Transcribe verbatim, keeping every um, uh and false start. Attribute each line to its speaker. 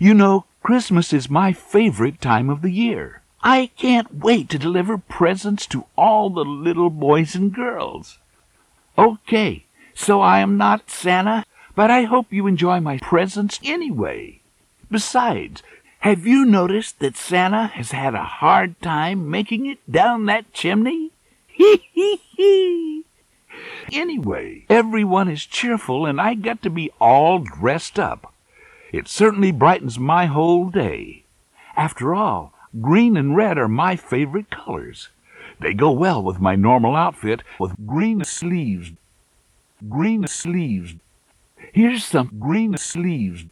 Speaker 1: You know, Christmas is my favorite time of the year. I can't wait to deliver presents to all the little boys and girls. Okay, so I am not Santa, but I hope you enjoy my presents anyway. Besides, have you noticed that Santa has had a hard time making it down that chimney? Hee hee hee! Anyway, everyone is cheerful and I get to be all dressed up. It certainly brightens my whole day. After all, green and red are my favorite colors. They go well with my normal outfit with green sleeves. Green sleeves. Here's some green sleeves.